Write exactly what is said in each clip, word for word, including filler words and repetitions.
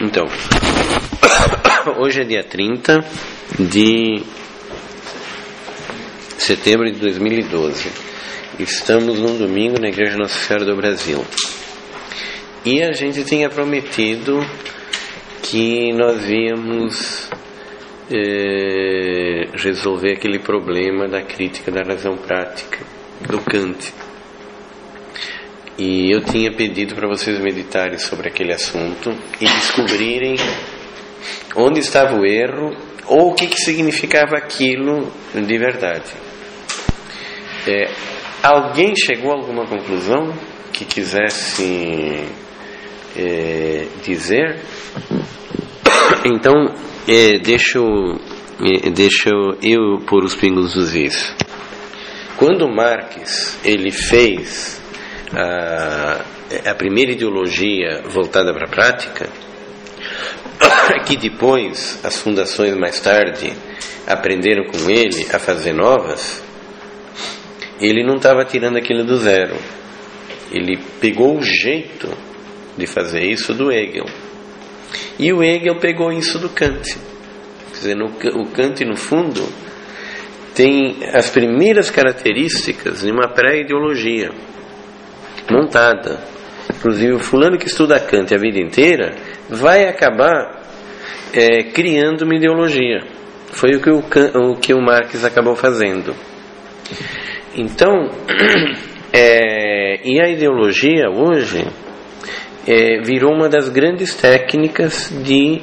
Então, hoje é dia trinta de setembro de dois mil e doze. Estamos num domingo na Igreja Nossa Senhora do Brasil. E a gente tinha prometido que nós íamos é, resolver aquele problema da crítica da razão prática do Kant. E eu tinha pedido para vocês meditarem sobre aquele assunto e descobrirem onde estava o erro ou o que, que significava aquilo de verdade. É, alguém chegou a alguma conclusão que quisesse é, dizer? Então, é, deixa, eu, é, deixa eu, eu pôr os pingos nos is. Quando Marx ele fez A, a primeira ideologia voltada para a prática, que depois as fundações mais tarde aprenderam com ele a fazer novas, ele não estava tirando aquilo do zero. Ele pegou o jeito de fazer isso do Hegel, e o Hegel pegou isso do Kant. Quer dizer, no, o Kant no fundo tem as primeiras características de uma pré-ideologia montada. Inclusive o fulano que estuda Kant a vida inteira vai acabar é, criando uma ideologia. Foi o que o, o que o Marx acabou fazendo. Então é, e a ideologia hoje é, virou uma das grandes técnicas de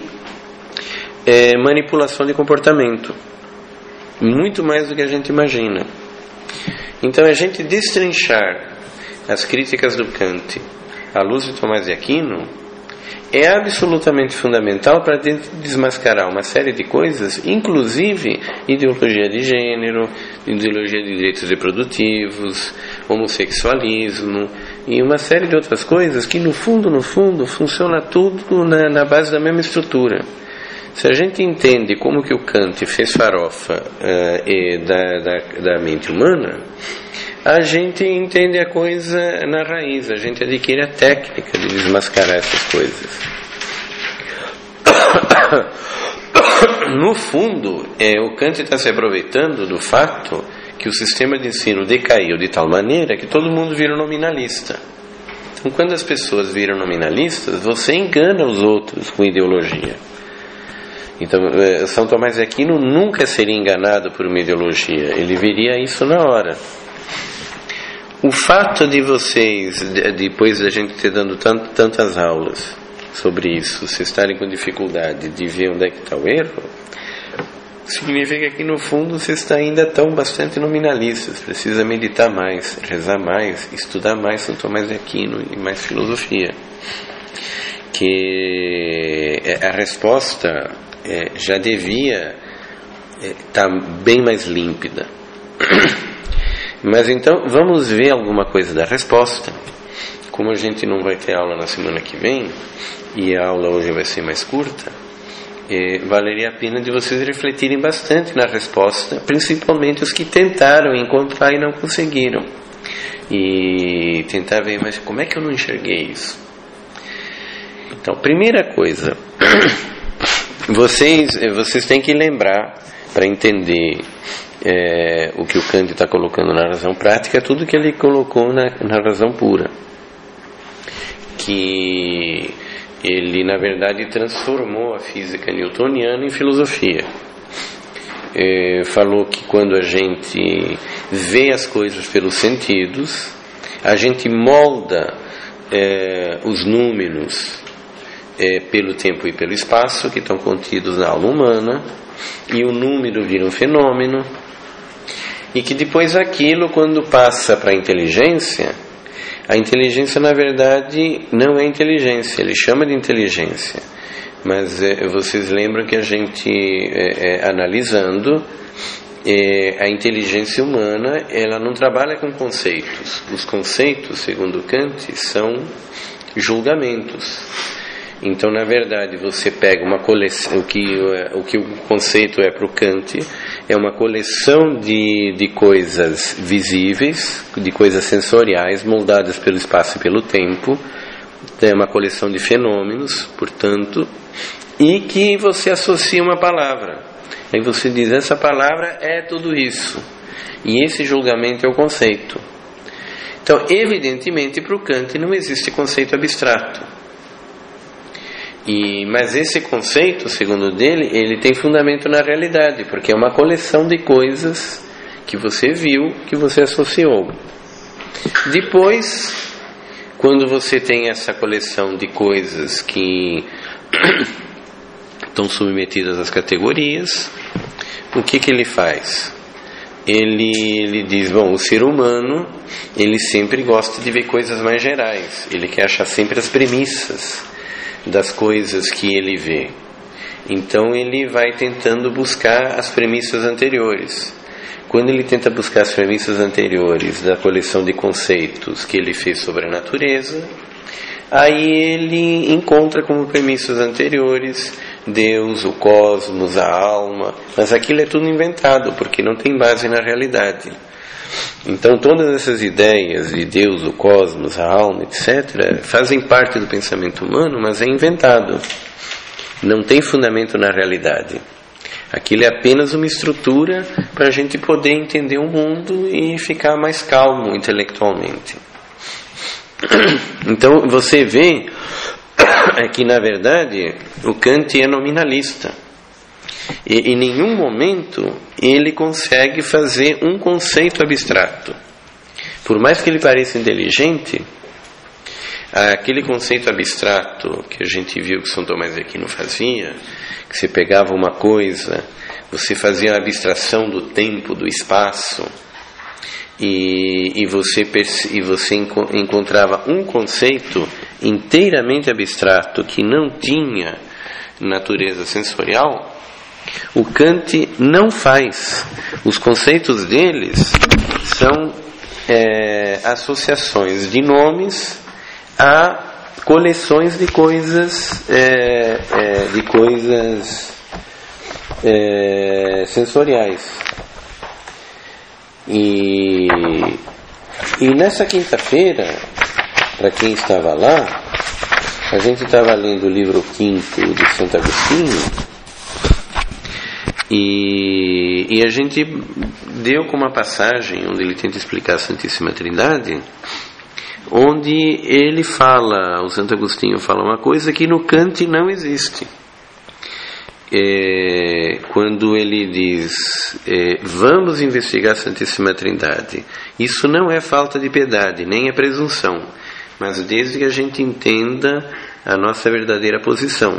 é, manipulação de comportamento, muito mais do que a gente imagina. Então a gente destrinchar as críticas do Kant à luz de Tomás de Aquino é absolutamente fundamental para desmascarar uma série de coisas, inclusive ideologia de gênero, ideologia de direitos reprodutivos, homossexualismo e uma série de outras coisas que no fundo, no fundo, funciona tudo na, na base da mesma estrutura. Se a gente entende como que o Kant fez farofa uh, e da, da, da mente humana, a gente entende a coisa na raiz, a gente adquire a técnica de desmascarar essas coisas. No fundo, é, o Kant está se aproveitando do fato que o sistema de ensino decaiu de tal maneira que todo mundo vira nominalista. Então, quando as pessoas viram nominalistas, você engana os outros com ideologia. Então, São Tomás de Aquino nunca seria enganado por uma ideologia, ele veria isso na hora. O fato de vocês, depois da gente ter dando tant, tantas aulas sobre isso, vocês estarem com dificuldade de ver onde é que está o erro, significa que no fundo vocês ainda estão bastante nominalistas. Precisa meditar mais, rezar mais, estudar mais São Tomás de Aquino e mais filosofia, que a resposta é, já devia estar é, bem mais límpida. Mas então vamos ver alguma coisa da resposta. Como a gente não vai ter aula na semana que vem e a aula hoje vai ser mais curta, eh, valeria a pena de vocês refletirem bastante na resposta, principalmente os que tentaram encontrar e não conseguiram, e tentar ver, mas como é que eu não enxerguei isso? Então, primeira coisa, vocês, vocês têm que lembrar, para entender É, o que o Kant está colocando na razão prática, é tudo que ele colocou na, na razão pura, que ele na verdade transformou a física newtoniana em filosofia. É, falou que quando a gente vê as coisas pelos sentidos, a gente molda é, os números é, pelo tempo e pelo espaço que estão contidos na alma humana, e o número vira um fenômeno. E que depois aquilo, quando passa para a inteligência, a inteligência na verdade não é inteligência, ele chama de inteligência, mas é, vocês lembram que a gente, é, é, analisando, é, a inteligência humana, ela não trabalha com conceitos. Os conceitos, segundo Kant, são julgamentos. Então, na verdade, você pega uma coleção, o que o, que o conceito é para o Kant é uma coleção de, de coisas visíveis, de coisas sensoriais moldadas pelo espaço e pelo tempo, é uma coleção de fenômenos, portanto, e que você associa uma palavra. Aí você diz, essa palavra é tudo isso. E esse julgamento é o conceito. Então, evidentemente, para o Kant não existe conceito abstrato. E, mas esse conceito, segundo dele, ele tem fundamento na realidade, porque é uma coleção de coisas que você viu, que você associou. Depois, quando você tem essa coleção de coisas que estão submetidas às categorias, o que, que ele faz? Ele, ele diz, bom, o ser humano, ele sempre gosta de ver coisas mais gerais, ele quer achar sempre as premissas das coisas que ele vê. Então ele vai tentando buscar as premissas anteriores. Quando ele tenta buscar as premissas anteriores da coleção de conceitos que ele fez sobre a natureza, aí ele encontra como premissas anteriores Deus, o cosmos, a alma, mas aquilo é tudo inventado, porque não tem base na realidade. Então todas essas ideias de Deus, o cosmos, a alma, etcétera, fazem parte do pensamento humano, mas é inventado. Não tem fundamento na realidade. Aquilo é apenas uma estrutura para a gente poder entender o mundo e ficar mais calmo intelectualmente. Então você vê que na verdade o Kant é nominalista. E em nenhum momento ele consegue fazer um conceito abstrato. Por mais que ele pareça inteligente, aquele conceito abstrato que a gente viu que São Tomás de Aquino fazia, que você pegava uma coisa, você fazia a abstração do tempo, do espaço, e, e, você, e você encontrava um conceito inteiramente abstrato que não tinha natureza sensorial. O Kant não faz. Os conceitos deles são é, associações de nomes a coleções de coisas é, é, de coisas é, sensoriais. E, e nessa quinta-feira, para quem estava lá, a gente estava lendo o livro quinto de Santo Agostinho. E, e a gente deu com uma passagem onde ele tenta explicar a Santíssima Trindade, onde ele fala, o Santo Agostinho fala uma coisa que no Kant não existe. É, quando ele diz, é, vamos investigar a Santíssima Trindade, isso não é falta de piedade, nem é presunção, mas desde que a gente entenda a nossa verdadeira posição.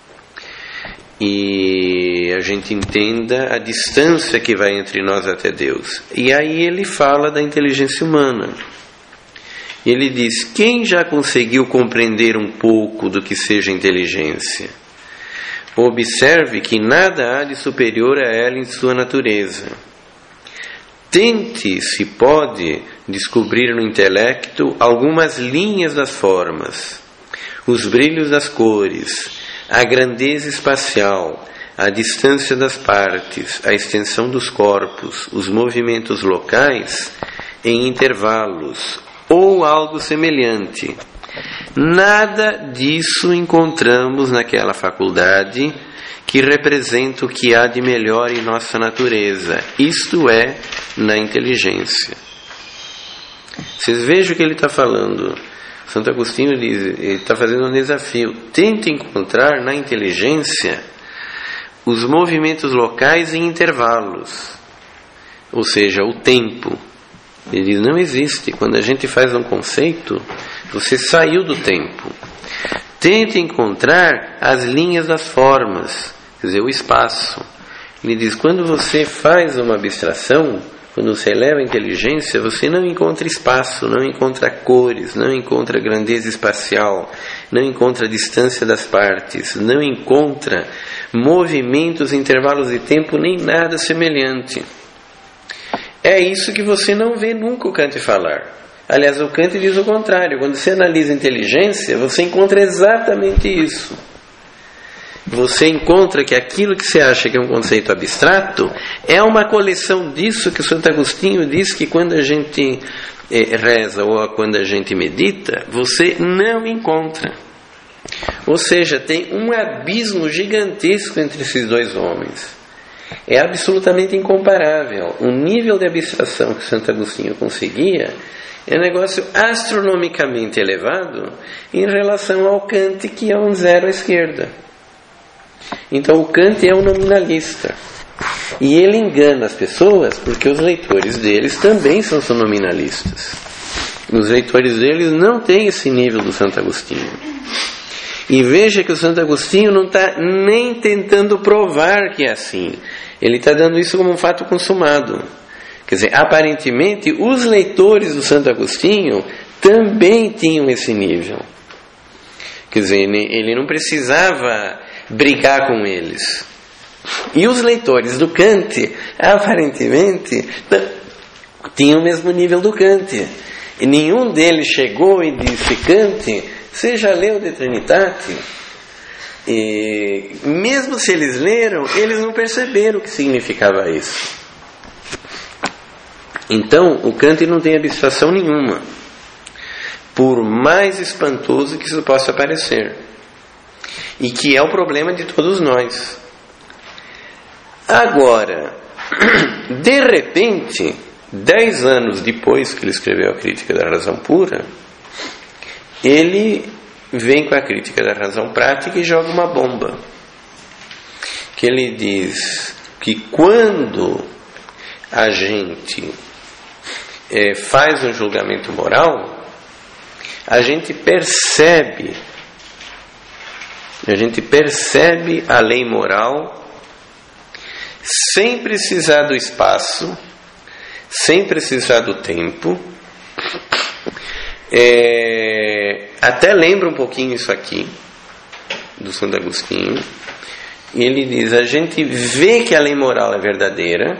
E a gente entenda a distância que vai entre nós até Deus. E aí ele fala da inteligência humana. Ele diz, quem já conseguiu compreender um pouco do que seja inteligência? Observe que nada há de superior a ela em sua natureza. Tente, se pode, descobrir no intelecto algumas linhas das formas, os brilhos das cores, a grandeza espacial, a distância das partes, a extensão dos corpos, os movimentos locais em intervalos, ou algo semelhante. Nada disso encontramos naquela faculdade que representa o que há de melhor em nossa natureza, isto é, na inteligência. Vocês vejam o que ele está falando. Santo Agostinho diz, ele está fazendo um desafio. Tente encontrar na inteligência os movimentos locais em intervalos, ou seja, o tempo. Ele diz, não existe. Quando a gente faz um conceito, você saiu do tempo. Tente encontrar as linhas das formas, quer dizer, o espaço. Ele diz, quando você faz uma abstração, quando você eleva a inteligência, você não encontra espaço, não encontra cores, não encontra grandeza espacial, não encontra distância das partes, não encontra movimentos, intervalos de tempo, nem nada semelhante. É isso que você não vê nunca o Kant falar. Aliás, o Kant diz o contrário. Quando você analisa a inteligência, você encontra exatamente isso. Você encontra que aquilo que você acha que é um conceito abstrato é uma coleção disso que o Santo Agostinho diz que quando a gente é, reza ou quando a gente medita, você não encontra. Ou seja, tem um abismo gigantesco entre esses dois homens. É absolutamente incomparável. O nível de abstração que Santo Agostinho conseguia é um negócio astronomicamente elevado em relação ao Kant, que é um zero à esquerda. Então o Kant é um nominalista. E ele engana as pessoas porque os leitores deles também são nominalistas. Os leitores deles não têm esse nível do Santo Agostinho. E veja que o Santo Agostinho não está nem tentando provar que é assim. Ele está dando isso como um fato consumado. Quer dizer, aparentemente, os leitores do Santo Agostinho também tinham esse nível. Quer dizer, ele não precisava brigar com eles. E os leitores do Kant, aparentemente, tinham o mesmo nível do Kant. E nenhum deles chegou e disse: Kant, você já leu De Trinitate? E mesmo se eles leram, eles não perceberam o que significava isso. Então, o Kant não tem abstração nenhuma, por mais espantoso que isso possa parecer, e que é o problema de todos nós. Agora, de repente, dez anos depois que ele escreveu a Crítica da Razão Pura, ele vem com a Crítica da Razão Prática e joga uma bomba. Que ele diz que quando a gente é, faz um julgamento moral, a gente percebe, a gente percebe a lei moral sem precisar do espaço, sem precisar do tempo. É, até lembra um pouquinho isso aqui do Santo Agostinho. Ele diz: a gente vê que a lei moral é verdadeira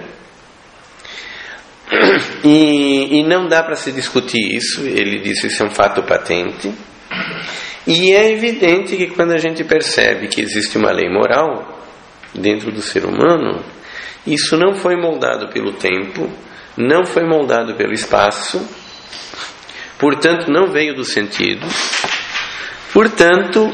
e, e não dá para se discutir isso. Ele diz que isso é um fato patente, e é evidente que quando a gente percebe que existe uma lei moral dentro do ser humano, isso não foi moldado pelo tempo, não foi moldado pelo espaço, portanto não veio dos sentidos, portanto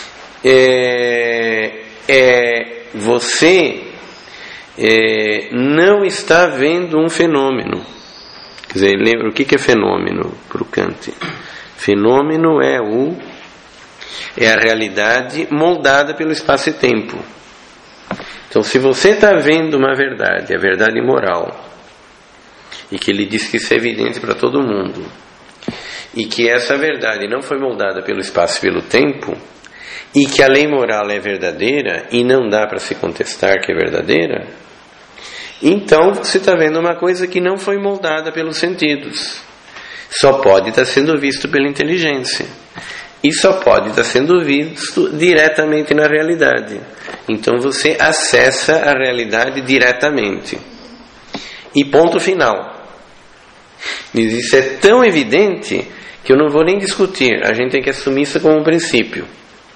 é, é, você é, não está vendo um fenômeno. Quer dizer, lembra o que é fenômeno para o Kant? Fenômeno é, o, é a realidade moldada pelo espaço e tempo. Então, se você está vendo uma verdade, a verdade moral, e que ele diz que isso é evidente para todo mundo, e que essa verdade não foi moldada pelo espaço e pelo tempo, e que a lei moral é verdadeira e não dá para se contestar que é verdadeira, então você está vendo uma coisa que não foi moldada pelos sentidos, só pode estar sendo visto pela inteligência, e só pode estar sendo visto diretamente na realidade. Então você acessa a realidade diretamente, e ponto final. Isso é tão evidente que eu não vou nem discutir, a gente tem que assumir isso como um princípio.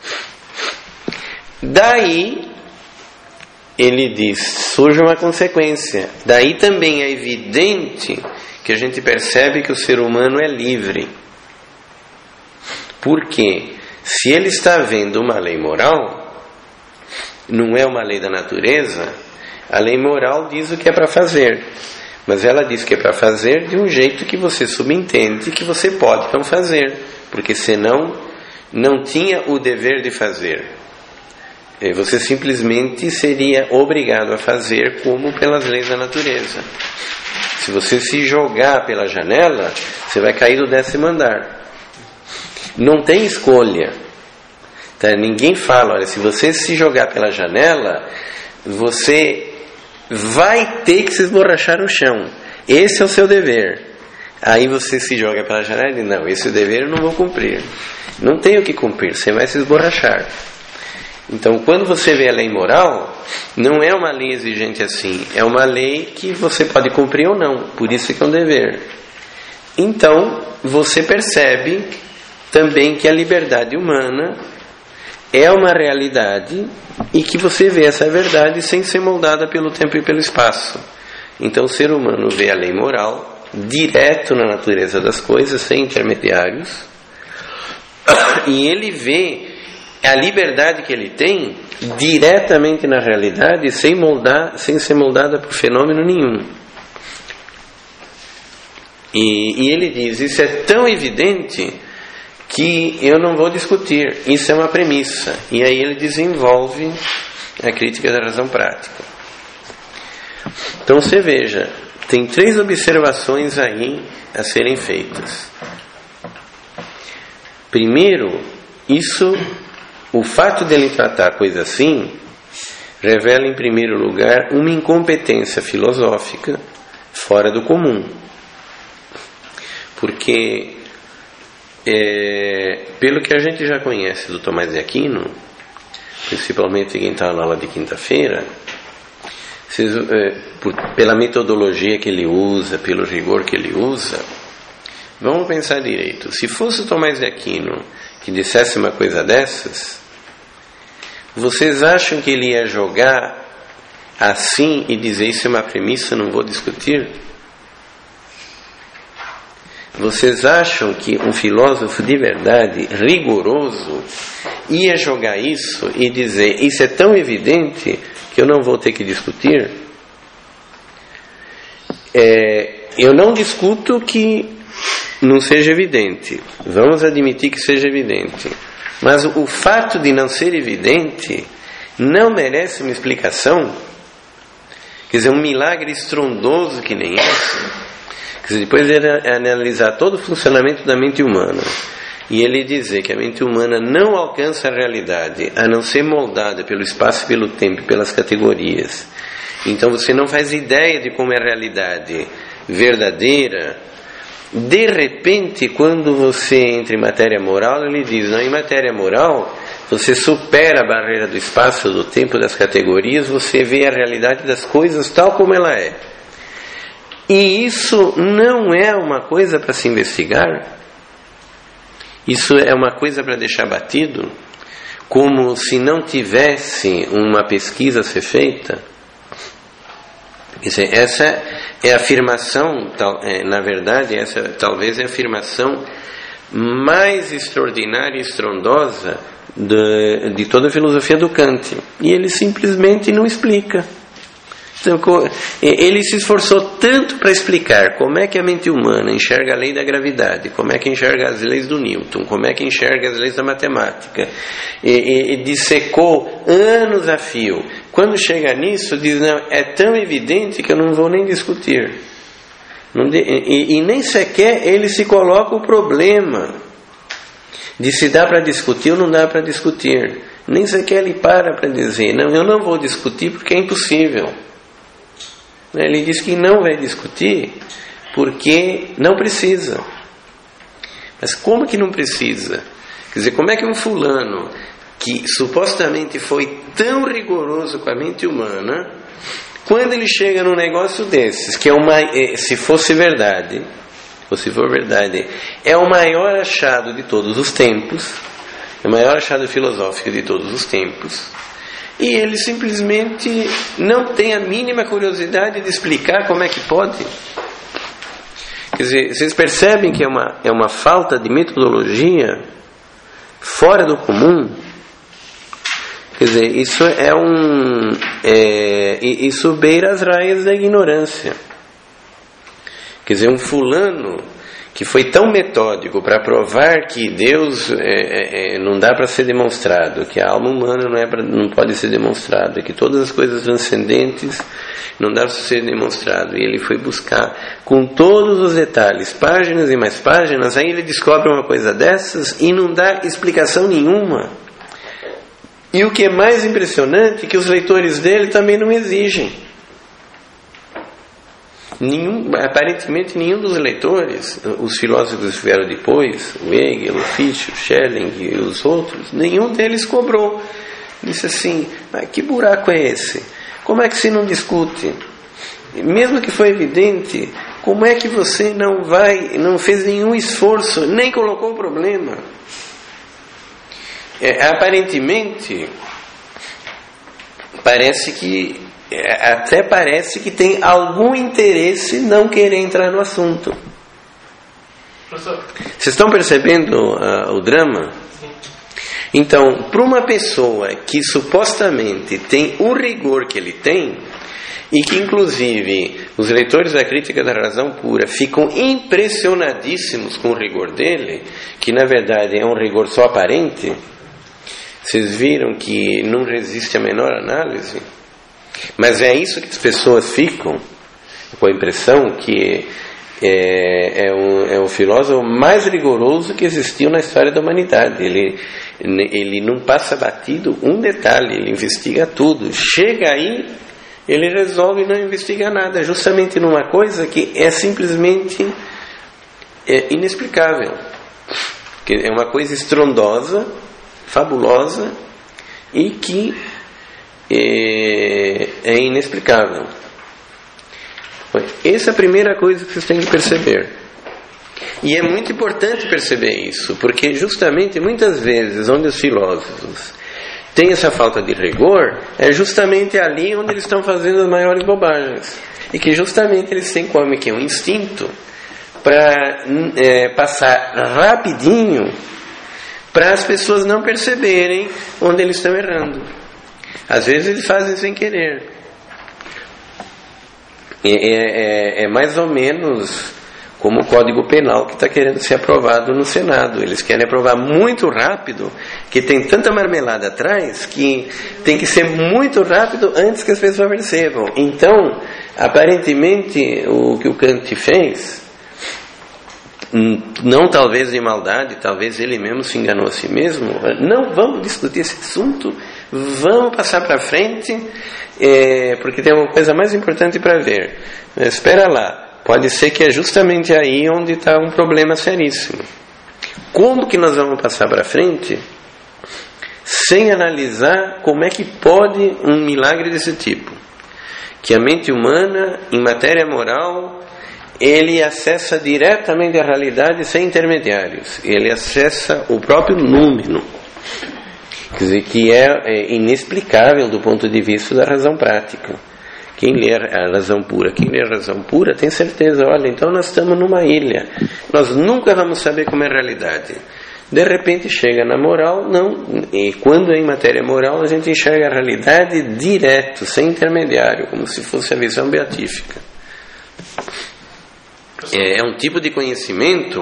Daí, ele diz, surge uma consequência. Daí também é evidente que a gente percebe que o ser humano é livre. Porque se ele está vendo uma lei moral, não é uma lei da natureza, a lei moral diz o que é para fazer. Mas ela diz que é para fazer de um jeito que você subentende que você pode não fazer, porque senão não tinha o dever de fazer. Você simplesmente seria obrigado a fazer como pelas leis da natureza. Se você se jogar pela janela, você vai cair do décimo andar. Não tem escolha. Tá? Ninguém fala, olha, se você se jogar pela janela, você vai ter que se esborrachar no chão. Esse é o seu dever. Aí você se joga pela janela e diz, não, esse dever eu não vou cumprir. Não tenho que cumprir, você vai se esborrachar. Então, quando você vê a lei moral, não é uma lei exigente assim, é uma lei que você pode cumprir ou não, por isso que é um dever. Então, você percebe também que a liberdade humana é uma realidade e que você vê essa verdade sem ser moldada pelo tempo e pelo espaço. Então o ser humano vê a lei moral direto na natureza das coisas, sem intermediários, e ele vê a liberdade que ele tem diretamente na realidade, sem moldar, sem ser moldada por fenômeno nenhum. E, e ele diz, isso é tão evidente que eu não vou discutir, isso é uma premissa. E aí ele desenvolve a crítica da razão prática. Então você veja, tem três observações aí a serem feitas. Primeiro, isso, o fato dele tratar a coisa assim, revela em primeiro lugar uma incompetência filosófica fora do comum. Porque, é, pelo que a gente já conhece do Tomás de Aquino, principalmente quem está na aula de quinta-feira, vocês, é, por, pela metodologia que ele usa, pelo rigor que ele usa, vamos pensar direito. Se fosse o Tomás de Aquino que dissesse uma coisa dessas, vocês acham que ele ia jogar assim e dizer isso é uma premissa, não vou discutir? Vocês acham que um filósofo de verdade, rigoroso, ia jogar isso e dizer isso é tão evidente que eu não vou ter que discutir? É, eu não discuto que não seja evidente. Vamos admitir que seja evidente. Mas o fato de não ser evidente não merece uma explicação. Quer dizer, um milagre estrondoso que nem esse. Quer dizer, depois ele analisar todo o funcionamento da mente humana e ele dizer que a mente humana não alcança a realidade a não ser moldada pelo espaço e pelo tempo, pelas categorias. Então você não faz ideia de como é a realidade verdadeira. De repente, quando você entra em matéria moral, ele diz, não, em matéria moral, você supera a barreira do espaço, do tempo, das categorias, você vê a realidade das coisas tal como ela é. E isso não é uma coisa para se investigar? Isso é uma coisa para deixar batido? Como se não tivesse uma pesquisa a ser feita? Quer dizer, essa é a afirmação, na verdade, essa talvez é a afirmação mais extraordinária e estrondosa de, de toda a filosofia do Kant. E ele simplesmente não explica. Então, ele se esforçou tanto para explicar como é que a mente humana enxerga a lei da gravidade, como é que enxerga as leis do Newton, como é que enxerga as leis da matemática, e, e, e dissecou anos a fio. Quando chega nisso, diz, não, é tão evidente que eu não vou nem discutir. Não de, e, e nem sequer ele se coloca o problema de se dá para discutir ou não dá para discutir. Nem sequer ele para para dizer, não, eu não vou discutir porque é impossível. Ele diz que não vai discutir porque não precisa. Mas como que não precisa? Quer dizer, como é que um fulano que supostamente foi tão rigoroso com a mente humana, quando ele chega num negócio desses, que é uma, se fosse verdade, ou se for verdade, é o maior achado de todos os tempos, é o maior achado filosófico de todos os tempos, e ele simplesmente não tem a mínima curiosidade de explicar como é que pode. Quer dizer, vocês percebem que é uma, é uma falta de metodologia fora do comum? Quer dizer, isso é um... É, isso beira as raias da ignorância. Quer dizer, um fulano que foi tão metódico para provar que Deus é, é, não dá para ser demonstrado, que a alma humana não, é pra, não pode ser demonstrada, que todas as coisas transcendentes não dá para ser demonstrado, e ele foi buscar com todos os detalhes, páginas e mais páginas, aí ele descobre uma coisa dessas e não dá explicação nenhuma. E o que é mais impressionante é que os leitores dele também não exigem. Nenhum, aparentemente nenhum dos leitores, os filósofos que vieram depois, o Hegel, o Fichte, o Schelling e os outros, nenhum deles cobrou. Disse assim, ah, que buraco é esse? Como é que se não discute? Mesmo que foi evidente, como é que você não vai, não fez nenhum esforço, nem colocou o problema? É, aparentemente, parece que até parece que tem algum interesse não querer entrar no assunto. Professor. Vocês estão percebendo uh, o drama? Sim. Então, para uma pessoa que supostamente tem o rigor que ele tem, e que inclusive os leitores da Crítica da Razão Pura ficam impressionadíssimos com o rigor dele, que na verdade é um rigor só aparente, vocês viram que não resiste a menor análise, mas é isso que as pessoas ficam com a impressão que é, é, o, é o filósofo mais rigoroso que existiu na história da humanidade. Ele, ele não passa batido um detalhe, ele investiga tudo. Chega aí, ele resolve não investigar nada, justamente numa coisa que é simplesmente é, inexplicável, que é uma coisa estrondosa, fabulosa e que é, é inexplicável. Essa é a primeira coisa que vocês têm que perceber. E é muito importante perceber isso, porque justamente muitas vezes onde os filósofos têm essa falta de rigor, é justamente ali onde eles estão fazendo as maiores bobagens. E que justamente eles têm como que um instinto para é, passar rapidinho para as pessoas não perceberem onde eles estão errando. Às vezes eles fazem sem querer. É, é, é mais ou menos como o Código Penal que está querendo ser aprovado no Senado. Eles querem aprovar muito rápido, que tem tanta marmelada atrás, que tem que ser muito rápido antes que as pessoas percebam. Então, aparentemente, o que o Kant fez, não talvez de maldade, talvez ele mesmo se enganou a si mesmo, não vamos discutir esse assunto, vamos passar para frente, é, porque tem uma coisa mais importante para ver. Espera lá. Pode ser que é justamente aí onde está um problema seríssimo. Como que nós vamos passar para frente sem analisar como é que pode um milagre desse tipo? Que a mente humana, em matéria moral, ele acessa diretamente a realidade sem intermediários. Ele acessa o próprio número. Quer dizer, que é, é inexplicável do ponto de vista da razão prática. Quem lê a razão pura, quem lê a razão pura tem certeza, olha, então nós estamos numa ilha, nós nunca vamos saber como é a realidade. De repente chega na moral, não, e quando é em matéria moral a gente enxerga a realidade direto, sem intermediário, como se fosse a visão beatífica. É, é um tipo de conhecimento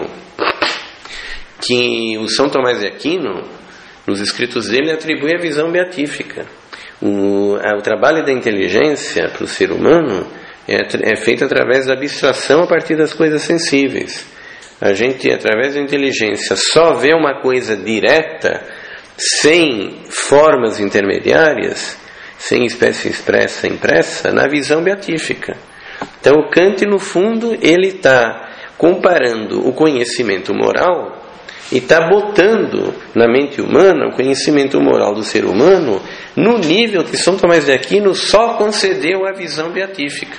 que o São Tomás de Aquino, nos escritos dele, atribui a visão beatífica. O, o trabalho da inteligência para o ser humano é, é feito através da abstração a partir das coisas sensíveis. A gente, através da inteligência, só vê uma coisa direta, sem formas intermediárias, sem espécie expressa impressa, na visão beatífica. Então, o Kant, no fundo, ele está comparando o conhecimento moral e está botando na mente humana o conhecimento moral do ser humano no nível que São Tomás de Aquino só concedeu a visão beatífica.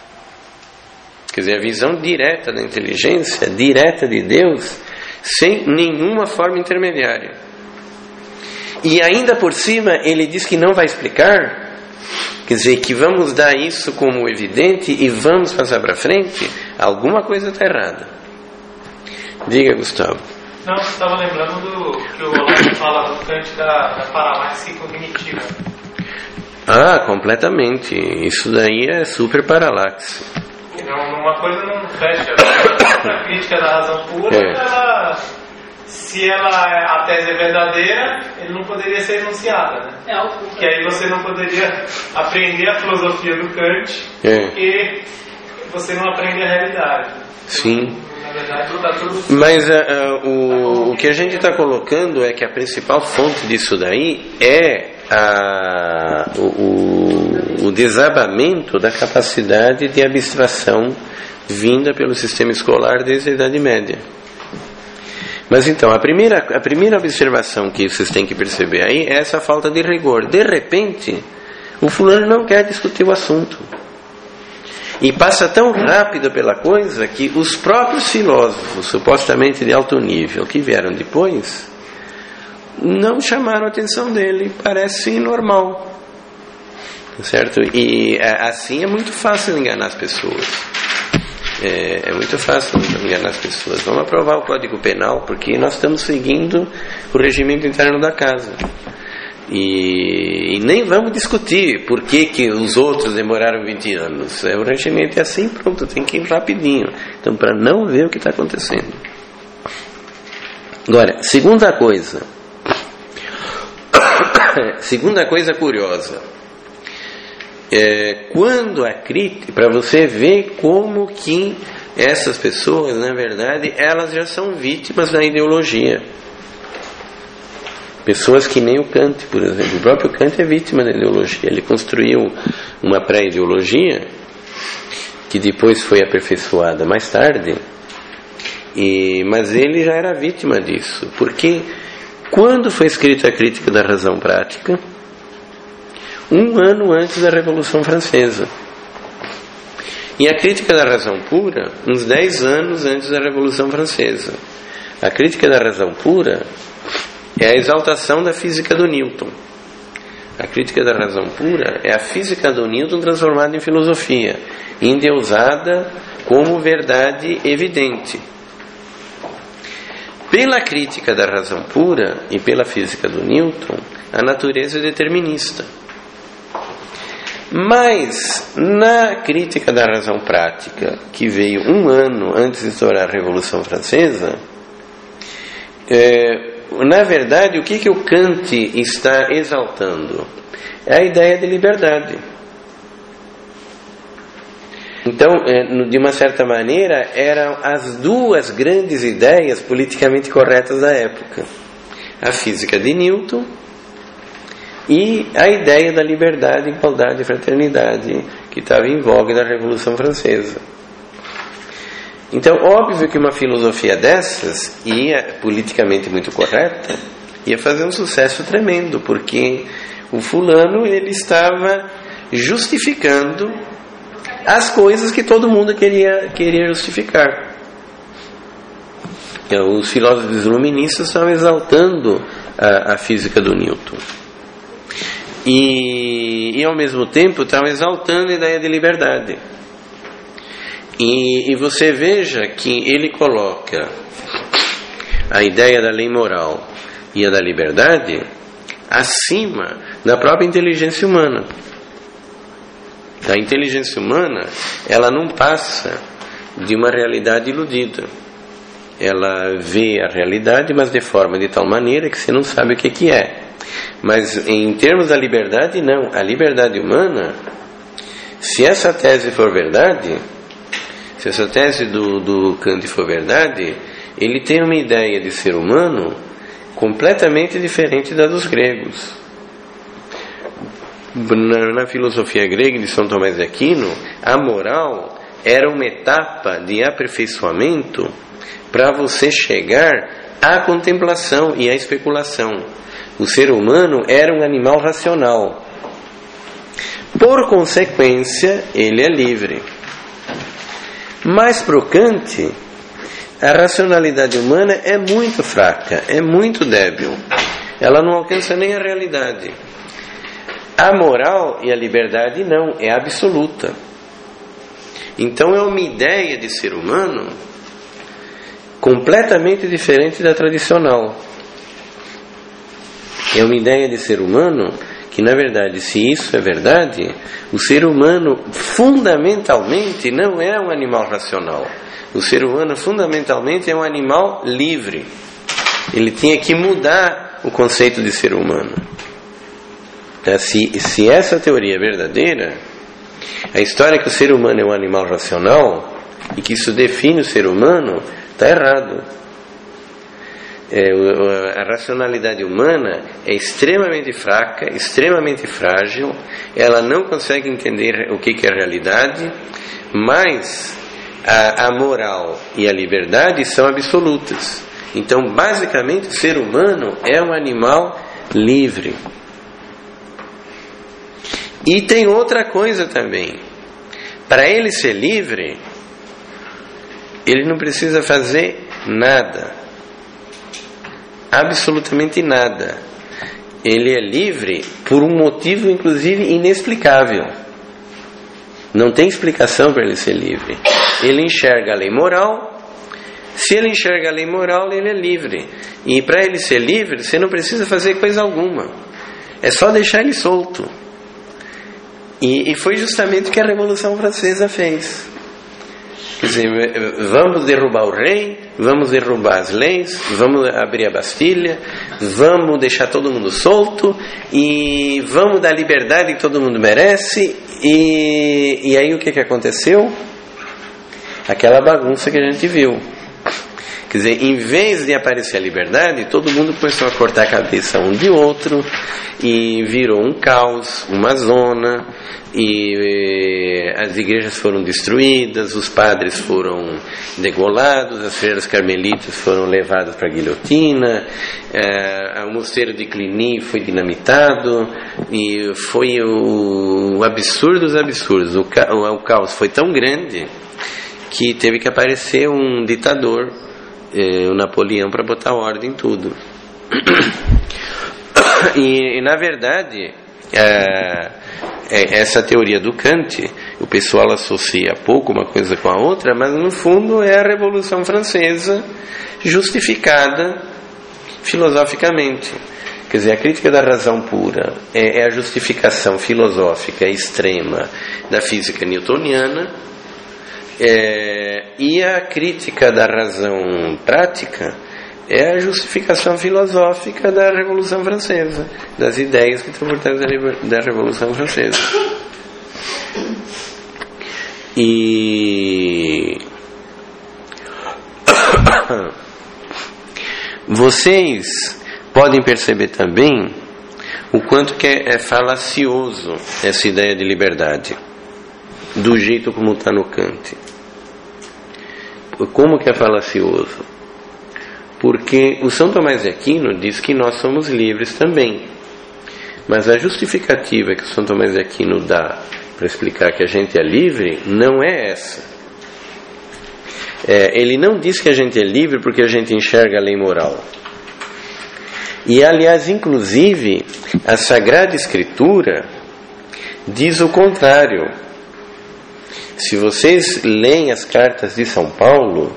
Quer dizer, a visão direta da inteligência, direta de Deus, sem nenhuma forma intermediária. E ainda por cima ele diz que não vai explicar, quer dizer, que vamos dar isso como evidente e vamos passar para frente. Alguma coisa está errada. Diga, Gustavo. Não, eu estava lembrando do que o Olavo fala no Kant da, da paralaxe cognitiva. Ah, completamente. Isso daí é super paralaxe. Não, uma coisa não fecha. A crítica da razão pura, é. ela, se ela, a tese é verdadeira, ele não poderia ser enunciada, né? É, que aí você não poderia aprender a filosofia do Kant, é. porque você não aprende a realidade. Sim. Mas uh, uh, o, o que a gente está colocando é que a principal fonte disso daí é a, o, o desabamento da capacidade de abstração vinda pelo sistema escolar desde a Idade Média. Mas então, a primeira, a primeira observação que vocês têm que perceber aí é essa falta de rigor. De repente, o fulano não quer discutir o assunto. E passa tão rápido pela coisa que os próprios filósofos, supostamente de alto nível, que vieram depois, não chamaram a atenção dele. Parece normal. certo? E assim é muito fácil enganar as pessoas. É, é muito fácil enganar as pessoas. Vamos aprovar o Código Penal porque nós estamos seguindo o regimento interno da casa. E, e nem vamos discutir por que, que os outros demoraram vinte anos. É, o regimento é assim, pronto, tem que ir rapidinho. Então, para não ver o que está acontecendo. Agora, segunda coisa. Segunda coisa curiosa. É, quando a crítica, para você ver como que essas pessoas, na verdade, elas já são vítimas da ideologia. Pessoas que nem o Kant, por exemplo. O próprio Kant é vítima da ideologia. Ele construiu uma pré-ideologia que depois foi aperfeiçoada mais tarde, e, mas ele já era vítima disso. Porque quando foi escrita a Crítica da Razão Prática? Um ano antes da Revolução Francesa. E a Crítica da Razão Pura, uns dez anos antes da Revolução Francesa. A Crítica da Razão Pura é a exaltação da física do Newton. A Crítica da Razão Pura é a física do Newton transformada em filosofia, endeusada como verdade evidente. Pela Crítica da Razão Pura e pela física do Newton, a natureza é determinista. Mas na Crítica da Razão Prática, que veio um ano antes de estourar a Revolução Francesa, é, na verdade, o que, que o Kant está exaltando? É a ideia de liberdade. Então, de uma certa maneira, eram as duas grandes ideias politicamente corretas da época. A física de Newton e a ideia da liberdade, igualdade e fraternidade que estava em voga na Revolução Francesa. Então, óbvio que uma filosofia dessas, ia politicamente muito correta, ia fazer um sucesso tremendo, porque o fulano ele estava justificando as coisas que todo mundo queria, queria justificar. Então, os filósofos iluministas estavam exaltando a, a física do Newton. E, e ao mesmo tempo estavam exaltando a ideia de liberdade. E, e você veja que ele coloca a ideia da lei moral e a da liberdade acima da própria inteligência humana. A inteligência humana, ela não passa de uma realidade iludida. Ela vê a realidade, mas de forma de tal maneira que você não sabe o que, que é. Mas em termos da liberdade, não. A liberdade humana, se essa tese for verdade, se essa tese do, do Kant for verdade, ele tem uma ideia de ser humano completamente diferente da dos gregos. Na, na filosofia grega de São Tomás de Aquino, a moral era uma etapa de aperfeiçoamento para você chegar à contemplação e à especulação. O ser humano era um animal racional. Por consequência, ele é livre. Mas para o Kant, a racionalidade humana é muito fraca, é muito débil. Ela não alcança nem a realidade. A moral e a liberdade não, é absoluta. Então é uma ideia de ser humano completamente diferente da tradicional. É uma ideia de ser humano que, na verdade, se isso é verdade, o ser humano fundamentalmente não é um animal racional. O ser humano fundamentalmente é um animal livre. Ele tinha que mudar o conceito de ser humano. Se, se essa teoria é verdadeira, a história que o ser humano é um animal racional e que isso define o ser humano, está errado. É, a racionalidade humana é extremamente fraca, extremamente frágil, ela não consegue entender o que, que é a realidade, mas a, a moral e a liberdade são absolutas. Então, basicamente, o ser humano é um animal livre. E tem outra coisa também. Para ele ser livre, ele não precisa fazer nada. Absolutamente nada. ele é livre por um motivo, inclusive, inexplicável. Não tem explicação para ele ser livre. Ele enxerga a lei moral. Se ele enxerga a lei moral, ele é livre. E para ele ser livre, você não precisa fazer coisa alguma. É só deixar ele solto. E, e foi justamente o que a Revolução Francesa fez. Quer dizer, vamos derrubar o rei, vamos derrubar as leis, vamos abrir a Bastilha, vamos deixar todo mundo solto e vamos dar liberdade que todo mundo merece. E, e aí o que, que aconteceu? Aquela bagunça que a gente viu. Quer dizer, em vez de aparecer a liberdade, todo mundo começou a cortar a cabeça um de outro e virou um caos, uma zona, e, e as igrejas foram destruídas, os padres foram degolados, as freiras carmelitas foram levadas para a guilhotina, é, o mosteiro de Cluny foi dinamitado, e foi o, o absurdo dos absurdos. O, o, o caos foi tão grande que teve que aparecer um ditador, o Napoleão, para botar ordem em tudo. E, e na verdade, é, é, essa teoria do Kant, o pessoal associa pouco uma coisa com a outra, mas no fundo é a Revolução Francesa justificada filosoficamente. Quer dizer, a crítica da razão pura é, é a justificação filosófica extrema da física newtoniana. É, e a crítica da razão prática é a justificação filosófica da Revolução Francesa, das ideias que estão por trás da Revolução Francesa. E vocês podem perceber também o quanto que é, é falacioso essa ideia de liberdade, do jeito como está no Kant. Como que é falacioso? Porque o São Tomás de Aquino diz que nós somos livres também. Mas a justificativa que o São Tomás de Aquino dá para explicar que a gente é livre não é essa. É, ele não diz que a gente é livre porque a gente enxerga a lei moral. E, aliás, inclusive, a Sagrada Escritura diz o contrário. Se vocês leem as cartas de São Paulo,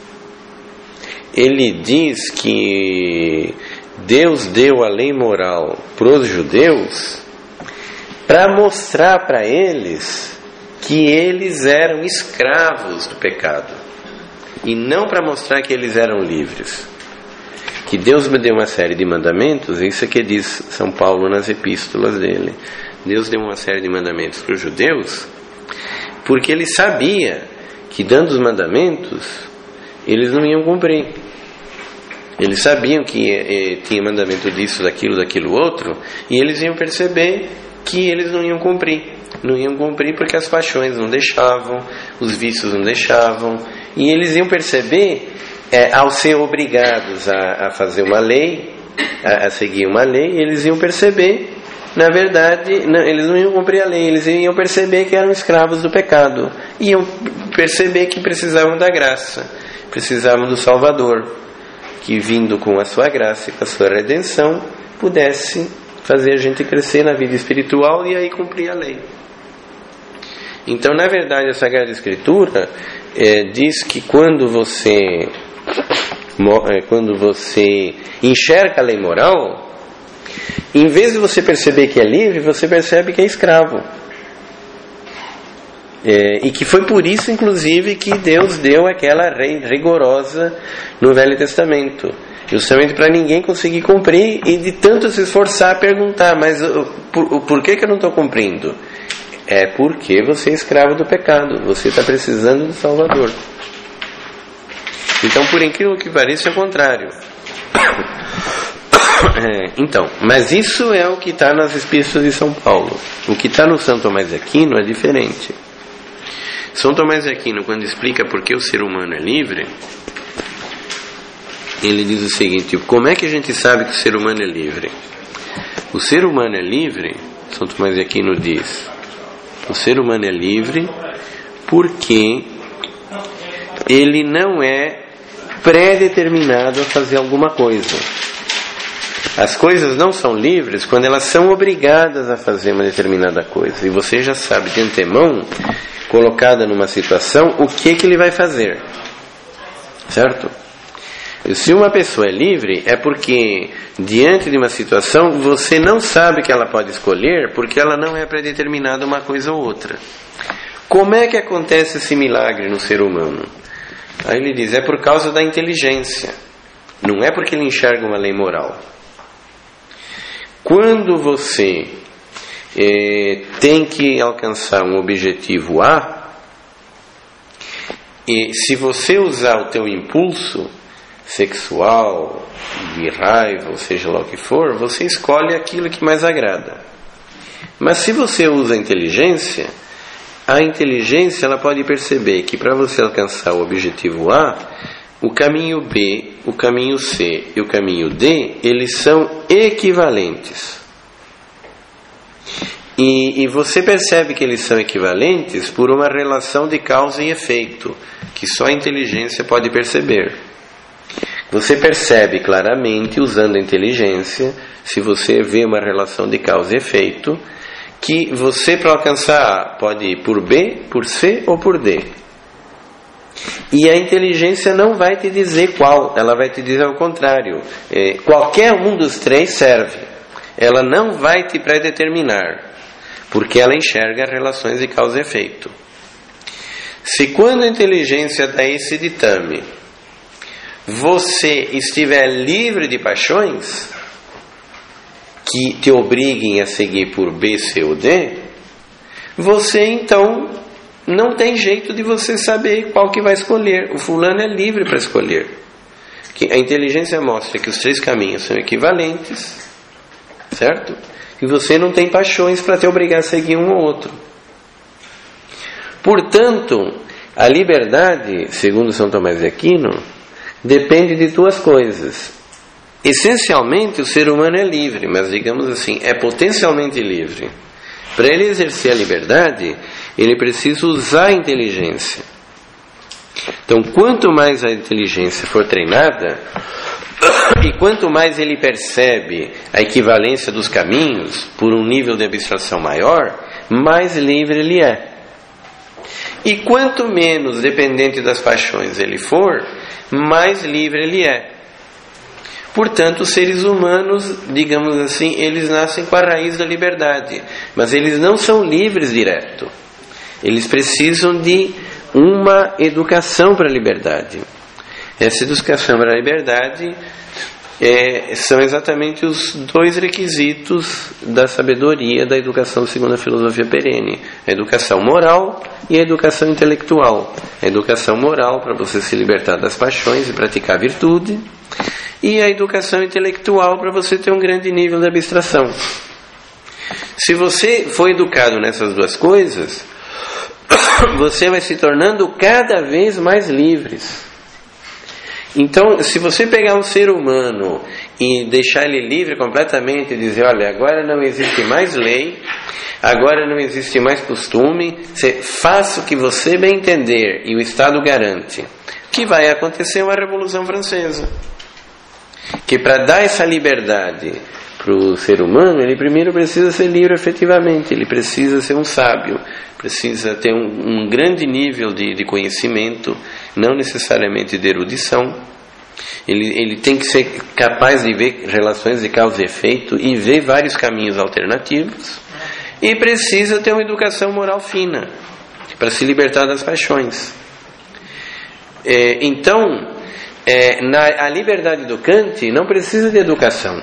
ele diz que Deus deu a lei moral para os judeus para mostrar para eles que eles eram escravos do pecado e não para mostrar que eles eram livres. Que Deus me deu uma série de mandamentos, isso é que diz São Paulo nas epístolas dele. Deus deu uma série de mandamentos para os judeus porque ele sabia que, dando os mandamentos, eles não iam cumprir. Eles sabiam que eh, tinha mandamento disso, daquilo, daquilo outro, e eles iam perceber que eles não iam cumprir. Não iam cumprir porque as paixões não deixavam, os vícios não deixavam, e eles iam perceber, eh, ao ser obrigados a, a fazer uma lei, a, a seguir uma lei, eles iam perceber, na verdade, não, eles não iam cumprir a lei, eles iam perceber que eram escravos do pecado, iam perceber que precisavam da graça, precisavam do Salvador, que, vindo com a sua graça e com a sua redenção, pudesse fazer a gente crescer na vida espiritual e aí cumprir a lei. Então, na verdade, a Sagrada Escritura é, diz que quando você é, quando você enxerga a lei moral, em vez de você perceber que é livre, você percebe que é escravo. É, e que foi por isso, inclusive, que Deus deu aquela lei rigorosa no Velho Testamento, justamente para ninguém conseguir cumprir e de tanto se esforçar a perguntar, mas por, por que, que eu não estou cumprindo? É porque você é escravo do pecado, você está precisando do Salvador. Então, por incrível que pareça, é o contrário. É, então, mas isso é o que está nas Epístolas de São Paulo. O que está no São Tomás de Aquino é diferente. São Tomás de Aquino, quando explica por que o ser humano é livre, ele diz o seguinte: como é que a gente sabe que o ser humano é livre? O ser humano é livre, São Tomás de Aquino diz, o ser humano é livre porque ele não é pré-determinado a fazer alguma coisa. As coisas não são livres quando elas são obrigadas a fazer uma determinada coisa. E você já sabe de antemão, colocada numa situação, o que, que ele vai fazer. Certo? E se uma pessoa é livre, é porque, diante de uma situação, você não sabe que ela pode escolher, porque ela não é predeterminada uma coisa ou outra. Como é que acontece esse milagre no ser humano? Aí ele diz, é por causa da inteligência. Não é porque ele enxerga uma lei moral. Quando você eh, tem que alcançar um objetivo A, e se você usar o teu impulso sexual, de raiva, ou seja lá o que for, você escolhe aquilo que mais agrada. Mas se você usa a inteligência, a inteligência ela pode perceber que para você alcançar o objetivo A, o caminho B, o caminho C e o caminho D, eles são equivalentes. E, e você percebe que eles são equivalentes por uma relação de causa e efeito, que só a inteligência pode perceber. Você percebe claramente, usando a inteligência, se você vê uma relação de causa e efeito, que você, para alcançar A, pode ir por B, por C ou por D. E a inteligência não vai te dizer qual, ela vai te dizer ao contrário. É, qualquer um dos três serve. Ela não vai te predeterminar, porque ela enxerga relações de causa e efeito. Se quando a inteligência dá esse ditame, você estiver livre de paixões que te obriguem a seguir por B, C ou D, você então não tem jeito de você saber qual que vai escolher. O fulano é livre para escolher. A inteligência mostra que os três caminhos são equivalentes, certo? E você não tem paixões para te obrigar a seguir um ou outro. Portanto, a liberdade, segundo São Tomás de Aquino, depende de duas coisas. Essencialmente, o ser humano é livre, mas digamos assim, é potencialmente livre. Para ele exercer a liberdade, ele precisa usar a inteligência. Então, quanto mais a inteligência for treinada, e quanto mais ele percebe a equivalência dos caminhos por um nível de abstração maior, mais livre ele é. E quanto menos dependente das paixões ele for, mais livre ele é. Portanto, os seres humanos, digamos assim, eles nascem com a raiz da liberdade, mas eles não são livres direto. Eles precisam de uma educação para a liberdade. Essa educação para a liberdade é, são exatamente os dois requisitos da sabedoria da educação segundo a filosofia perene: a educação moral e a educação intelectual. A educação moral para você se libertar das paixões e praticar a virtude, e a educação intelectual para você ter um grande nível de abstração. Se você for educado nessas duas coisas, você vai se tornando cada vez mais livre. Então, se você pegar um ser humano e deixar ele livre completamente e dizer, olha, agora não existe mais lei, agora não existe mais costume, você faça o que você bem entender e o Estado garante, que vai acontecer uma Revolução Francesa. Que para dar essa liberdade para o ser humano, ele primeiro precisa ser livre efetivamente, ele precisa ser um sábio, precisa ter um, um grande nível de, de conhecimento, não necessariamente de erudição. Ele, ele tem que ser capaz de ver relações de causa e efeito e ver vários caminhos alternativos, e precisa ter uma educação moral fina para se libertar das paixões. É, então, é, na, a liberdade do Kant não precisa de educação.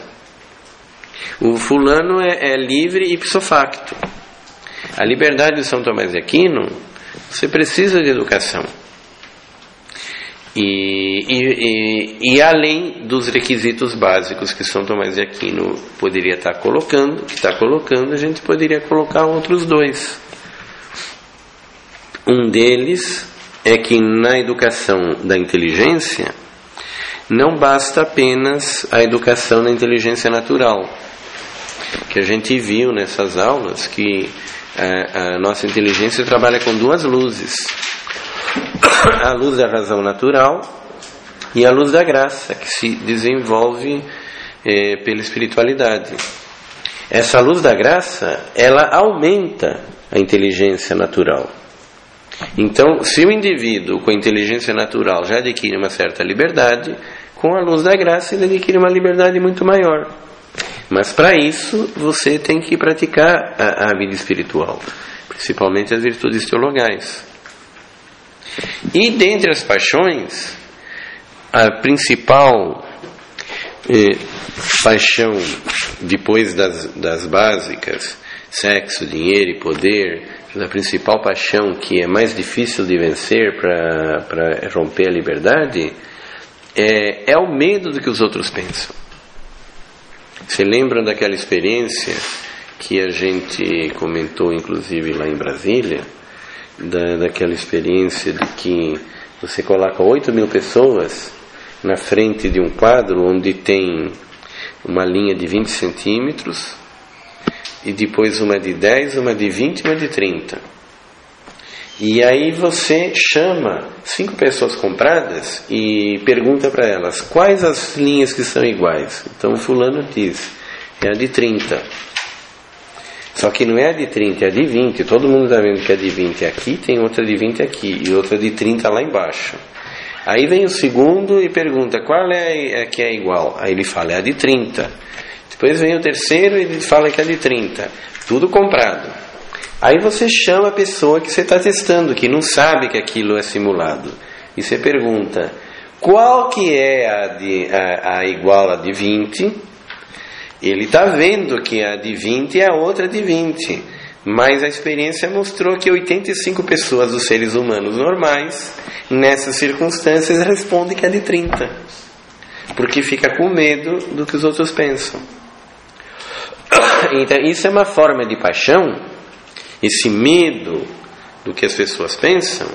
O fulano é, é livre ipso facto. A liberdade de São Tomás de Aquino, você precisa de educação. E, e, e, e além dos requisitos básicos que São Tomás de Aquino poderia estar colocando, que está colocando, a gente poderia colocar outros dois. Um deles é que na educação da inteligência não basta apenas a educação da inteligência natural, que a gente viu nessas aulas que a, a nossa inteligência trabalha com duas luzes: a luz da razão natural e a luz da graça, que se desenvolve é, pela espiritualidade. Essa luz da graça, ela aumenta a inteligência natural. Então, se o indivíduo com a inteligência natural já adquire uma certa liberdade, com a luz da graça ele adquire uma liberdade muito maior. Mas para isso você tem que praticar a, a vida espiritual, principalmente as virtudes teologais. E dentre as paixões, a principal eh, paixão, depois das, das básicas, sexo, dinheiro e poder, a principal paixão que é mais difícil de vencer para romper a liberdade, é, é o medo do que os outros pensam. Você lembra daquela experiência que a gente comentou, inclusive, lá em Brasília, da, daquela experiência de que você coloca oito mil pessoas na frente de um quadro onde tem uma linha de vinte centímetros, e depois uma de dez, uma de vinte e uma de trinta. E aí você chama cinco pessoas compradas e pergunta para elas quais as linhas que são iguais. Então o fulano diz, é a de trinta. Só que não é a de trinta, é a de vinte. Todo mundo está vendo que a de vinte é aqui, tem outra de vinte aqui e outra de trinta lá embaixo. Aí vem o segundo e pergunta qual é a que é igual. Aí ele fala, é a de trinta. Depois vem o terceiro e ele fala que é de trinta. Tudo comprado. Aí você chama a pessoa que você está testando, que não sabe que aquilo é simulado. E você pergunta, qual que é a, de, a, a igual a de vinte? Ele está vendo que a de vinte é a outra de vinte. Mas a experiência mostrou que oitenta e cinco pessoas dos seres humanos normais, nessas circunstâncias, respondem que é de trinta. Porque fica com medo do que os outros pensam. Então isso é uma forma de paixão, esse medo do que as pessoas pensam,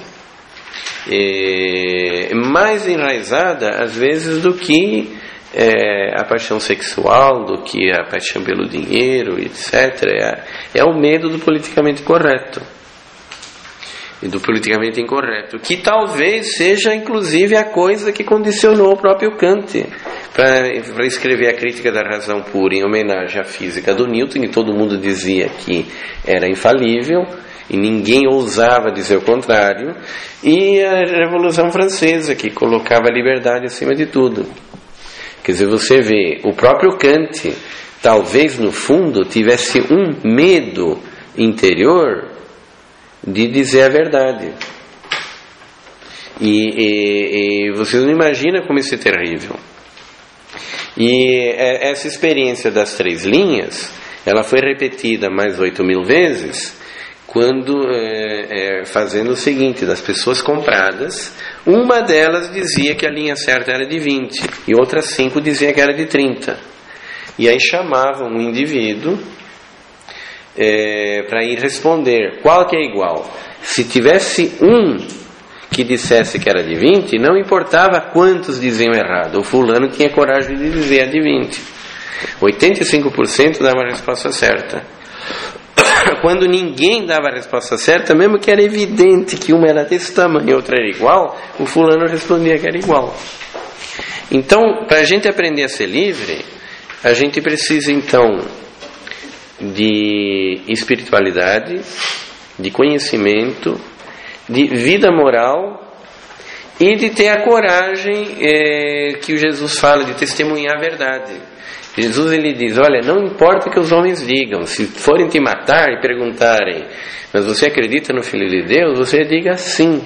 é mais enraizada às vezes do que é, a paixão sexual, do que a paixão pelo dinheiro, etcétera. É, é o medo do politicamente correto e do politicamente incorreto, que talvez seja inclusive a coisa que condicionou o próprio Kant para escrever a Crítica da Razão Pura em homenagem à física do Newton, e todo mundo dizia que era infalível e ninguém ousava dizer o contrário, e a Revolução Francesa, que colocava a liberdade acima de tudo. Quer dizer, você vê, o próprio Kant talvez no fundo tivesse um medo interior de dizer a verdade. E, e, e vocês não imaginam como isso é terrível. E essa experiência das três linhas, ela foi repetida mais oito mil vezes, quando é, é, fazendo o seguinte, das pessoas compradas, uma delas dizia que a linha certa era de vinte, e outras cinco diziam que era de trinta. E aí chamavam um indivíduo é, para ir responder qual que é igual. Se tivesse um que dissesse que era de vinte, não importava quantos diziam errado, o fulano tinha coragem de dizer a de vinte. oitenta e cinco por cento dava a resposta certa. Quando ninguém dava a resposta certa, mesmo que era evidente que uma era desse tamanho e outra era igual, o fulano respondia que era igual. Então, para a gente aprender a ser livre, a gente precisa então de espiritualidade, de conhecimento, de vida moral e de ter a coragem é, que o Jesus fala, de testemunhar a verdade. Jesus ele diz, olha, não importa o que os homens digam, se forem te matar e perguntarem, mas você acredita no Filho de Deus? Você diga sim.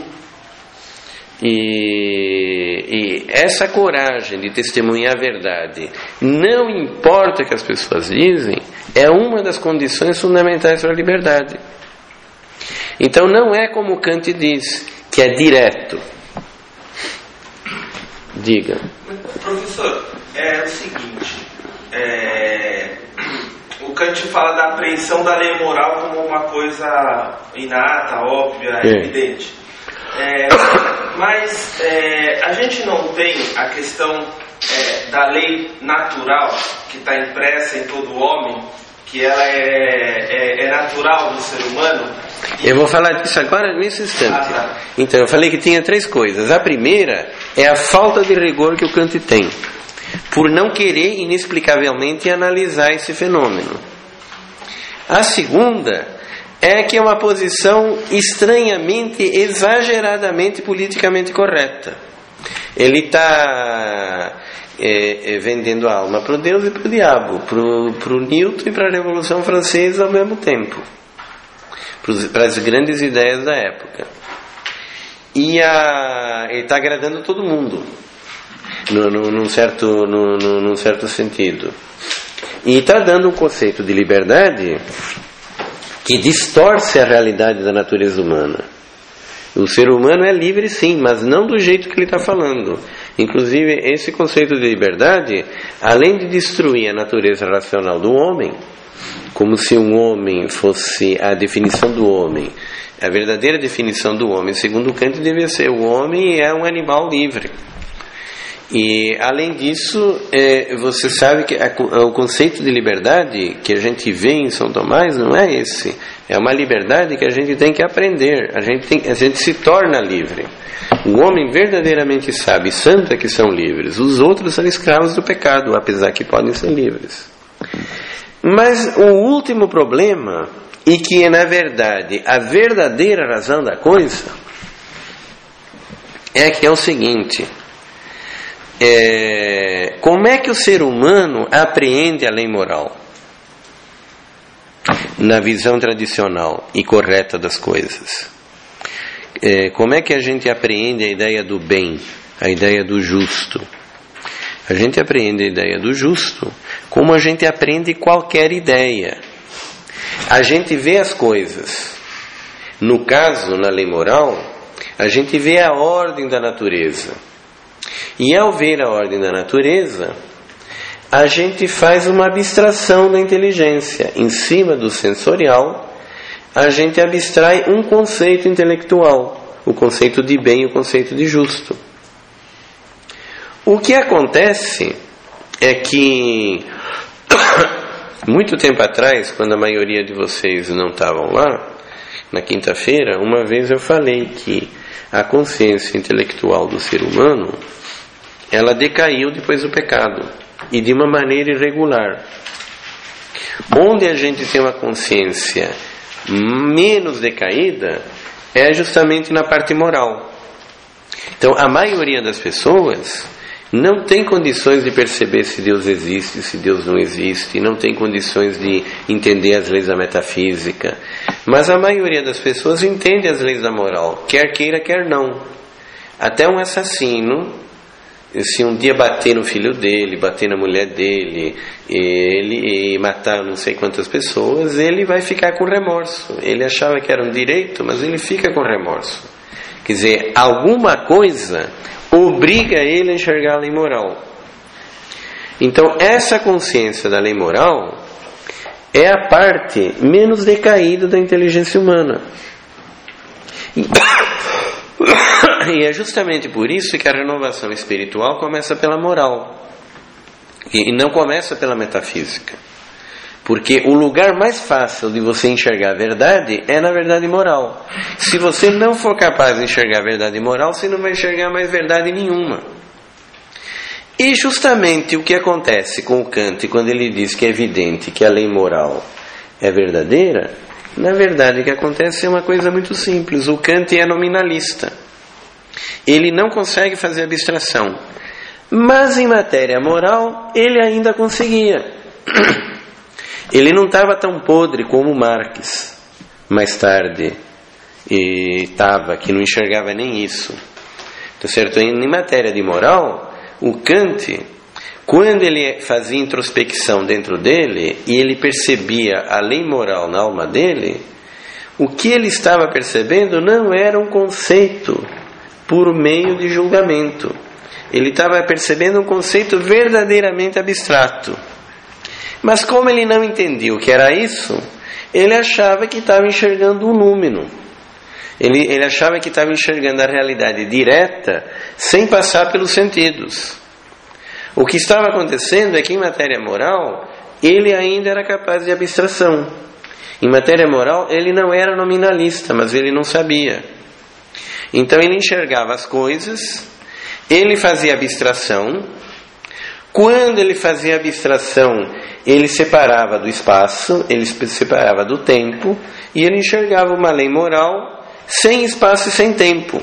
E, e essa coragem de testemunhar a verdade, não importa o que as pessoas dizem, é uma das condições fundamentais para a liberdade. Então não é como Kant diz, que é direto. Diga. Professor, é o seguinte, é, o Kant fala da apreensão da lei moral como uma coisa inata, óbvia, é. evidente. É, mas é, a gente não tem a questão é, da lei natural que está impressa em todo homem, que ela é, é, é natural do ser humano. Eu vou falar disso agora nesse instante. Ah, tá. Então, eu falei que tinha três coisas. A primeira é a falta de rigor que o Kant tem. por não querer inexplicavelmente analisar esse fenômeno. A segunda é que é uma posição estranhamente, exageradamente politicamente correta. Ele está é, é, vendendo a alma para o Deus e para o diabo, para o Newton e para a Revolução Francesa ao mesmo tempo, para as grandes ideias da época. E a, ele está agradando todo mundo, no, no, num, certo, no, no, num certo sentido. E está dando um conceito de liberdade que distorce a realidade da natureza humana. O ser humano é livre sim, mas não do jeito que ele está falando. Inclusive, esse conceito de liberdade, além de destruir a natureza racional do homem, como se um homem fosse a definição do homem, a verdadeira definição do homem, segundo Kant, devia ser: o homem é um animal livre. E, além disso, é, você sabe que a, o conceito de liberdade que a gente vê em São Tomás não é esse. É uma liberdade que a gente tem que aprender. A gente, tem, a gente se torna livre. O homem verdadeiramente sabe e santo é que são livres. Os outros são escravos do pecado, apesar que podem ser livres. Mas o último problema, e que é, na verdade, a verdadeira razão da coisa, é que é o seguinte: é, como é que o ser humano apreende a lei moral na visão tradicional e correta das coisas? É, como é que a gente apreende a ideia do bem, a ideia do justo? A gente aprende a ideia do justo como a gente aprende qualquer ideia. A gente vê as coisas. No caso, na lei moral, a gente vê a ordem da natureza. E ao ver a ordem da natureza, a gente faz uma abstração da inteligência. Em cima do sensorial, a gente abstrai um conceito intelectual, o conceito de bem e o conceito de justo. O que acontece é que, muito tempo atrás, quando a maioria de vocês não estavam lá, na quinta-feira, uma vez eu falei que a consciência intelectual do ser humano, ela decaiu depois do pecado, e de uma maneira irregular. Onde a gente tem uma consciência menos decaída é justamente na parte moral. Então, a maioria das pessoas não tem condições de perceber se Deus existe, se Deus não existe, não tem condições de entender as leis da metafísica. Mas a maioria das pessoas entende as leis da moral, quer queira, quer não. Até um assassino, se um dia bater no filho dele, bater na mulher dele, ele, e matar não sei quantas pessoas, ele vai ficar com remorso. Ele achava que era um direito, mas ele fica com remorso. Quer dizer, alguma coisa obriga ele a enxergar a lei moral. Então, essa consciência da lei moral é a parte menos decaída da inteligência humana. E é justamente por isso que a renovação espiritual começa pela moral e não começa pela metafísica. Porque o lugar mais fácil de você enxergar a verdade é na verdade moral. Se você não for capaz de enxergar a verdade moral, você não vai enxergar mais verdade nenhuma. E justamente o que acontece com o Kant quando ele diz que é evidente que a lei moral é verdadeira, na verdade o que acontece é uma coisa muito simples. O Kant é nominalista. Ele não consegue fazer abstração. Mas em matéria moral, ele ainda conseguia. Ele não estava tão podre como Marx, mais tarde, e estava, que não enxergava nem isso. Tá certo? Em matéria de moral, o Kant, quando ele fazia introspecção dentro dele, e ele percebia a lei moral na alma dele, o que ele estava percebendo não era um conceito por meio de julgamento. Ele estava percebendo um conceito verdadeiramente abstrato. Mas como ele não entendia o que era isso, ele achava que estava enxergando um número. Ele, ele achava que estava enxergando a realidade direta, sem passar pelos sentidos. O que estava acontecendo é que em matéria moral, ele ainda era capaz de abstração. Em matéria moral, ele não era nominalista, mas ele não sabia. Então ele enxergava as coisas, ele fazia abstração, Quando ele fazia abstração, ele separava do espaço, ele separava do tempo, e ele enxergava uma lei moral sem espaço e sem tempo.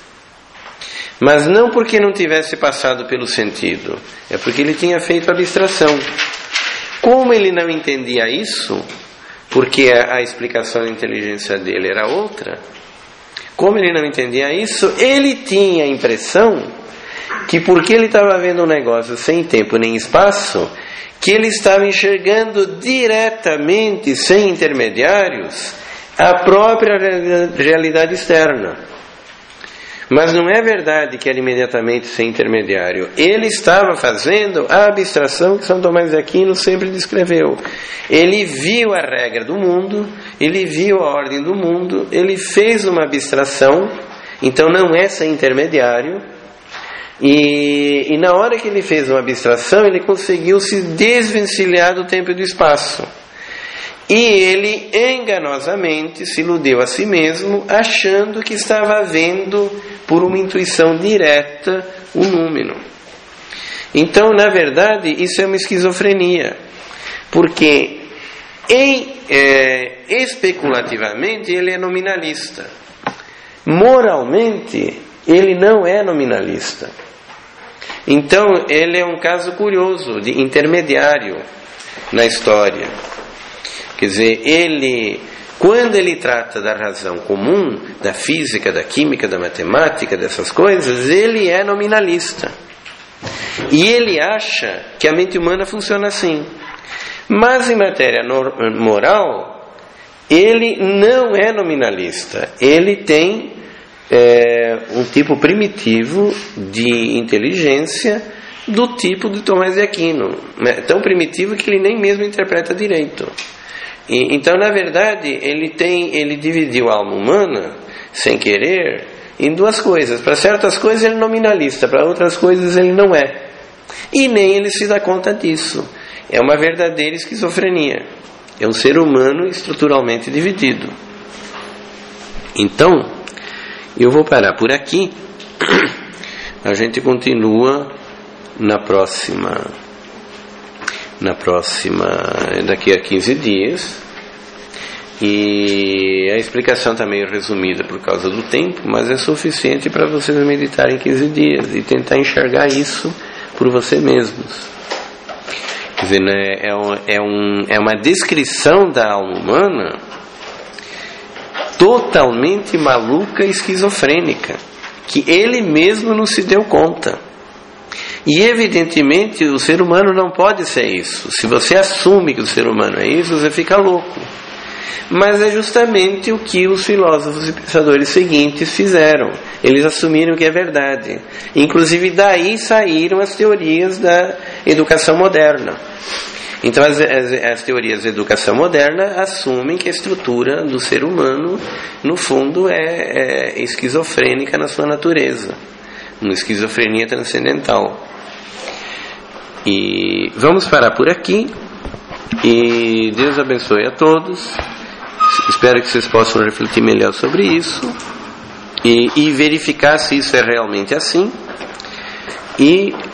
Mas não porque não tivesse passado pelo sentido, é porque ele tinha feito abstração. Como ele não entendia isso, porque a, a explicação da inteligência dele era outra, como ele não entendia isso, ele tinha a impressão que porque ele estava vendo um negócio sem tempo nem espaço, que ele estava enxergando diretamente, sem intermediários, a própria realidade externa. Mas não é verdade que era imediatamente sem intermediário. Ele estava fazendo a abstração que São Tomás de Aquino sempre descreveu. Ele viu a regra do mundo, ele viu a ordem do mundo, ele fez uma abstração, então não é sem intermediário. E, e na hora que ele fez uma abstração, ele conseguiu se desvencilhar do tempo e do espaço. E ele enganosamente se iludiu a si mesmo, achando que estava vendo por uma intuição direta o número. Então, na verdade, isso é uma esquizofrenia, porque em, é, especulativamente ele é nominalista, moralmente ele não é nominalista. Então ele é um caso curioso de intermediário na história. Quer dizer, ele, quando ele trata da razão comum, da física, da química, da matemática, dessas coisas, ele é nominalista. E ele acha que a mente humana funciona assim. Mas em matéria moral, ele não é nominalista. Ele tem é, um tipo primitivo de inteligência do tipo de Tomás de Aquino. Né? Tão primitivo que ele nem mesmo interpreta direito. E, então, na verdade, ele tem, ele dividiu a alma humana, sem querer, em duas coisas. Para certas coisas ele é nominalista, para outras coisas ele não é. E nem ele se dá conta disso. É uma verdadeira esquizofrenia. É um ser humano estruturalmente dividido. Então, eu vou parar por aqui. A gente continua na próxima... na próxima, daqui a quinze dias, e a explicação está meio resumida por causa do tempo, mas é suficiente para vocês meditarem quinze dias e tentar enxergar isso por você mesmos. Quer dizer, né, é, um, é, um, é uma descrição da alma humana totalmente maluca e esquizofrênica, que ele mesmo não se deu conta. E evidentemente o ser humano não pode ser isso. Se você assume que o ser humano é isso, você fica louco. Mas é justamente o que os filósofos e pensadores seguintes fizeram. Eles assumiram que é verdade. Inclusive daí saíram as teorias da educação moderna. Então as, as, as teorias da educação moderna assumem que a estrutura do ser humano, no fundo, é, é esquizofrênica na sua natureza. Uma esquizofrenia transcendental. E vamos parar por aqui. E Deus abençoe a todos. Espero que vocês possam refletir melhor sobre isso e, e verificar se isso é realmente assim. E